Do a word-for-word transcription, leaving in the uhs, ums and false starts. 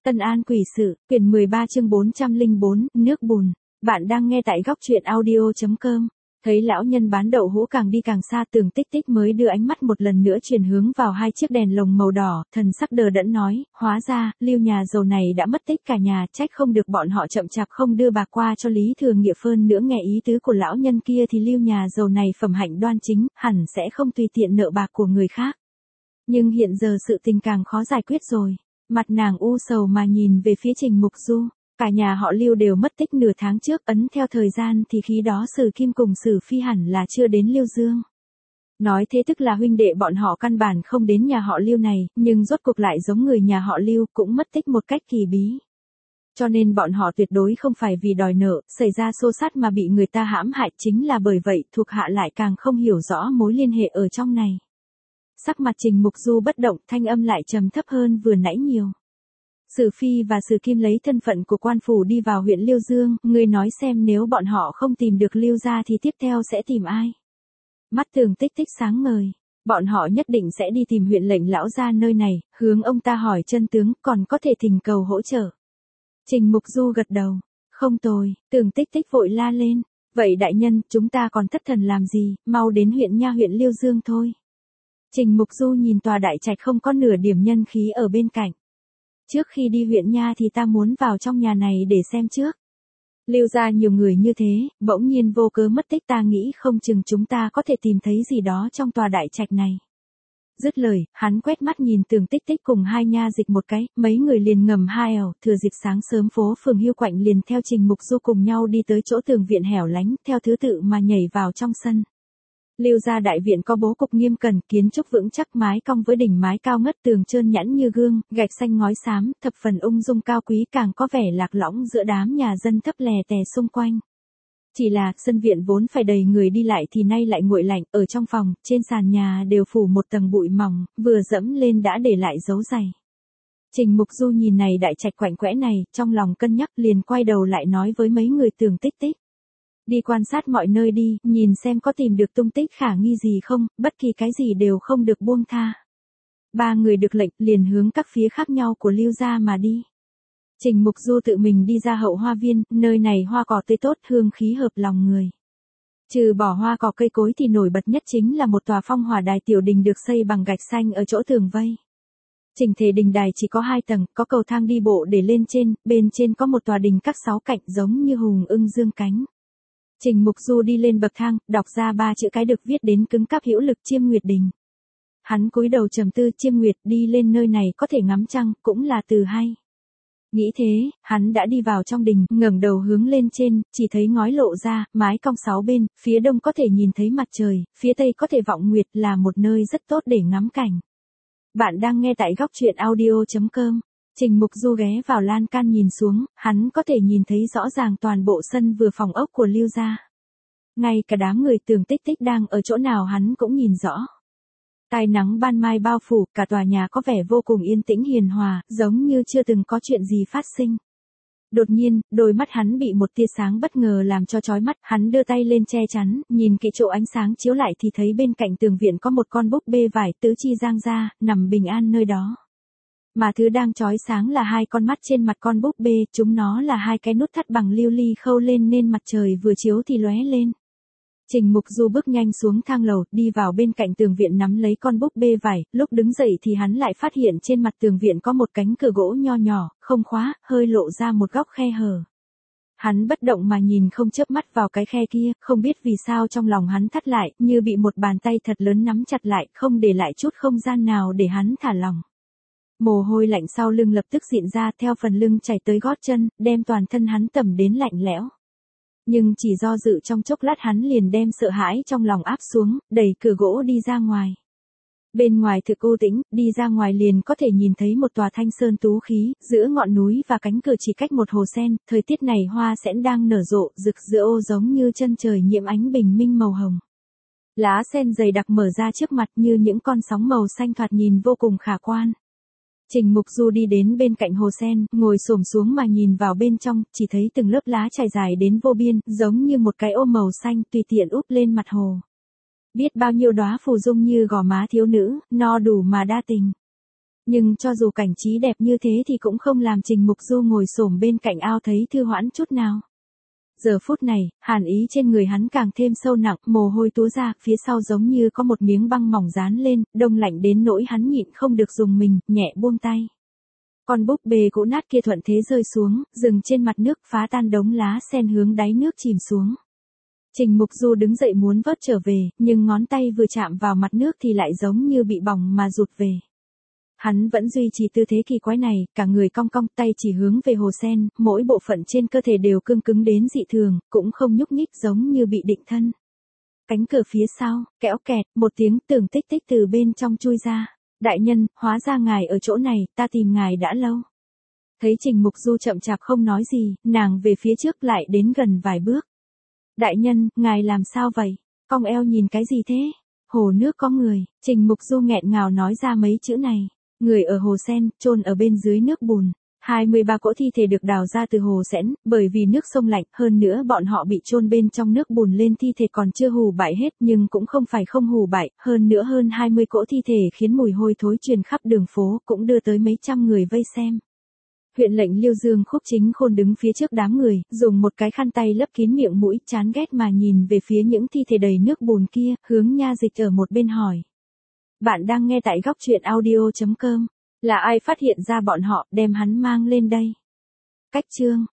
Tân An quỷ sự, quyển mười ba chương bốn trăm lẻ bốn, nước bùn. Bạn đang nghe tại góc truyện audio chấm com. Thấy lão nhân bán đậu hũ càng đi càng xa, Tường Tích Tích mới đưa ánh mắt một lần nữa chuyển hướng vào hai chiếc đèn lồng màu đỏ, thần sắc đờ đẫn nói, hóa ra, Lưu nhà giàu này đã mất tích cả nhà, trách không được bọn họ chậm chạp không đưa bạc qua cho Lý Thừa Nghĩa. Phơn nữa nghe ý tứ của lão nhân kia thì Lưu nhà giàu này phẩm hạnh đoan chính, hẳn sẽ không tùy tiện nợ bạc của người khác. Nhưng hiện giờ sự tình càng khó giải quyết rồi. Mặt nàng u sầu mà nhìn về phía Trình Mục Du, cả nhà họ Lưu đều mất tích nửa tháng trước, ấn theo thời gian thì khi đó Sử Kim cùng Sử Phi hẳn là chưa đến Lưu Dương. Nói thế tức là huynh đệ bọn họ căn bản không đến nhà họ Lưu này, nhưng rốt cuộc lại giống người nhà họ Lưu cũng mất tích một cách kỳ bí. Cho nên bọn họ tuyệt đối không phải vì đòi nợ, xảy ra xô xát mà bị người ta hãm hại, chính là bởi vậy thuộc hạ lại càng không hiểu rõ mối liên hệ ở trong này. Sắc mặt Trình Mục Du bất động, thanh âm lại trầm thấp hơn vừa nãy nhiều. Sử Phi và Sử Kim lấy thân phận của quan phủ đi vào huyện Liêu Dương, ngươi nói xem nếu bọn họ không tìm được Lưu gia thì tiếp theo sẽ tìm ai? Mắt Tường Tích Tích sáng ngời, bọn họ nhất định sẽ đi tìm huyện lệnh lão gia nơi này, hướng ông ta hỏi chân tướng, còn có thể thỉnh cầu hỗ trợ. Trình Mục Du gật đầu, không tồi. Tường Tích Tích vội la lên, vậy đại nhân, chúng ta còn thất thần làm gì, mau đến huyện nha huyện Liêu Dương thôi. Trình Mục Du nhìn tòa đại trạch không có nửa điểm nhân khí ở bên cạnh. Trước khi đi huyện nha thì ta muốn vào trong nhà này để xem trước. Lưu gia nhiều người như thế, bỗng nhiên vô cớ mất tích, ta nghĩ không chừng chúng ta có thể tìm thấy gì đó trong tòa đại trạch này. Dứt lời, hắn quét mắt nhìn Tường Tích Tích cùng hai nha dịch một cái, mấy người liền ngầm hai ẻo, thừa dịp sáng sớm phố phường Hiêu Quạnh liền theo Trình Mục Du cùng nhau đi tới chỗ tường viện hẻo lánh, theo thứ tự mà nhảy vào trong sân. Lưu gia đại viện có bố cục nghiêm cẩn, kiến trúc vững chắc, mái cong với đỉnh mái cao ngất, tường trơn nhẵn như gương, gạch xanh ngói xám, thập phần ung dung cao quý, càng có vẻ lạc lõng giữa đám nhà dân thấp lè tè xung quanh. Chỉ là, sân viện vốn phải đầy người đi lại thì nay lại nguội lạnh, ở trong phòng, trên sàn nhà đều phủ một tầng bụi mỏng, vừa dẫm lên đã để lại dấu giày. Trình Mục Du nhìn này đại trạch quạnh quẽ này, trong lòng cân nhắc liền quay đầu lại nói với mấy người Tường Tích Tích. Đi quan sát mọi nơi đi, nhìn xem có tìm được tung tích khả nghi gì không, bất kỳ cái gì đều không được buông tha. Ba người được lệnh liền hướng các phía khác nhau của Lưu gia mà đi. Trình Mục Du tự mình đi ra hậu hoa viên, nơi này hoa cỏ tươi tốt, hương khí hợp lòng người. Trừ bỏ hoa cỏ cây cối thì nổi bật nhất chính là một tòa phong hỏa đài tiểu đình được xây bằng gạch xanh ở chỗ tường vây. Chỉnh thể đình đài chỉ có hai tầng, có cầu thang đi bộ để lên trên, bên trên có một tòa đình các sáu cạnh giống như hùng ưng dương cánh. Trình Mục Du đi lên bậc thang, đọc ra ba chữ cái được viết đến cứng cáp hữu lực: Chiêm Nguyệt Đình. Hắn cúi đầu trầm tư, Chiêm Nguyệt, đi lên nơi này có thể ngắm trăng, cũng là từ hay. Nghĩ thế, hắn đã đi vào trong đình, ngẩng đầu hướng lên trên, chỉ thấy ngói lộ ra, mái cong sáu bên, phía đông có thể nhìn thấy mặt trời, phía tây có thể vọng nguyệt, là một nơi rất tốt để ngắm cảnh. Bạn đang nghe tại góc truyện audio chấm com. Trình Mục Du ghé vào lan can nhìn xuống, hắn có thể nhìn thấy rõ ràng toàn bộ sân vừa phòng ốc của Lưu gia. Ngay cả đám người Tường Tích Tích đang ở chỗ nào hắn cũng nhìn rõ. Tai nắng ban mai bao phủ, cả tòa nhà có vẻ vô cùng yên tĩnh hiền hòa, giống như chưa từng có chuyện gì phát sinh. Đột nhiên, đôi mắt hắn bị một tia sáng bất ngờ làm cho chói mắt, hắn đưa tay lên che chắn, nhìn kỹ chỗ ánh sáng chiếu lại thì thấy bên cạnh tường viện có một con búp bê vải tứ chi giang ra, nằm bình an nơi đó. Mà thứ đang chói sáng là hai con mắt trên mặt con búp bê, chúng nó là hai cái nút thắt bằng lưu ly khâu lên nên mặt trời vừa chiếu thì lóe lên. Trình Mục Du bước nhanh xuống thang lầu, đi vào bên cạnh tường viện nắm lấy con búp bê vải, lúc đứng dậy thì hắn lại phát hiện trên mặt tường viện có một cánh cửa gỗ nho nhỏ, không khóa, hơi lộ ra một góc khe hở. Hắn bất động mà nhìn không chớp mắt vào cái khe kia, không biết vì sao trong lòng hắn thắt lại, như bị một bàn tay thật lớn nắm chặt lại, không để lại chút không gian nào để hắn thả lỏng. Mồ hôi lạnh sau lưng lập tức dịn ra, theo phần lưng chảy tới gót chân, đem toàn thân hắn tẩm đến lạnh lẽo. Nhưng chỉ do dự trong chốc lát hắn liền đem sợ hãi trong lòng áp xuống, đẩy cửa gỗ đi ra ngoài. Bên ngoài thực u tĩnh, đi ra ngoài liền có thể nhìn thấy một tòa thanh sơn tú khí, giữa ngọn núi và cánh cửa chỉ cách một hồ sen, thời tiết này hoa sen đang nở rộ, rực rỡ giống như chân trời nhiễm ánh bình minh màu hồng. Lá sen dày đặc mở ra trước mặt như những con sóng màu xanh thoạt nhìn vô cùng khả quan. Trình Mục Du đi đến bên cạnh hồ sen, ngồi xổm xuống mà nhìn vào bên trong, chỉ thấy từng lớp lá trải dài đến vô biên, giống như một cái ô màu xanh tùy tiện úp lên mặt hồ. Biết bao nhiêu đóa phù dung như gò má thiếu nữ, no đủ mà đa tình. Nhưng cho dù cảnh trí đẹp như thế thì cũng không làm Trình Mục Du ngồi xổm bên cạnh ao thấy thư hoãn chút nào. Giờ phút này, hàn ý trên người hắn càng thêm sâu nặng, mồ hôi túa ra, phía sau giống như có một miếng băng mỏng dán lên, đông lạnh đến nỗi hắn nhịn không được dùng mình, nhẹ buông tay. Con búp bê cũ nát kia thuận thế rơi xuống, dừng trên mặt nước, phá tan đống lá sen hướng đáy nước chìm xuống. Trình Mục Du đứng dậy muốn vớt trở về, nhưng ngón tay vừa chạm vào mặt nước thì lại giống như bị bỏng mà rụt về. Hắn vẫn duy trì tư thế kỳ quái này, cả người cong cong, tay chỉ hướng về hồ sen, mỗi bộ phận trên cơ thể đều cương cứng đến dị thường, cũng không nhúc nhích giống như bị định thân. Cánh cửa phía sau, kẽo kẹt, một tiếng tường tích tích từ bên trong chui ra. Đại nhân, hóa ra ngài ở chỗ này, ta tìm ngài đã lâu. Thấy Trình Mục Du chậm chạp không nói gì, nàng về phía trước lại đến gần vài bước. Đại nhân, ngài làm sao vậy? Cong eo nhìn cái gì thế? Hồ nước có người, Trình Mục Du nghẹn ngào nói ra mấy chữ này. Người ở hồ sen, chôn ở bên dưới nước bùn. hai mươi ba cỗ thi thể được đào ra từ hồ sẽn, bởi vì nước sông lạnh, hơn nữa bọn họ bị chôn bên trong nước bùn lên thi thể còn chưa hù bại hết nhưng cũng không phải không hù bại, hơn nữa hơn hai mươi cỗ thi thể khiến mùi hôi thối truyền khắp đường phố, cũng đưa tới mấy trăm người vây xem. Huyện lệnh Liêu Dương Khúc Chính Khôn đứng phía trước đám người, dùng một cái khăn tay lấp kín miệng mũi, chán ghét mà nhìn về phía những thi thể đầy nước bùn kia, hướng Nha Dịch ở một bên hỏi. Bạn đang nghe tại góc truyện audio chấm com. Là ai phát hiện ra bọn họ, đem hắn mang lên đây? Cách chương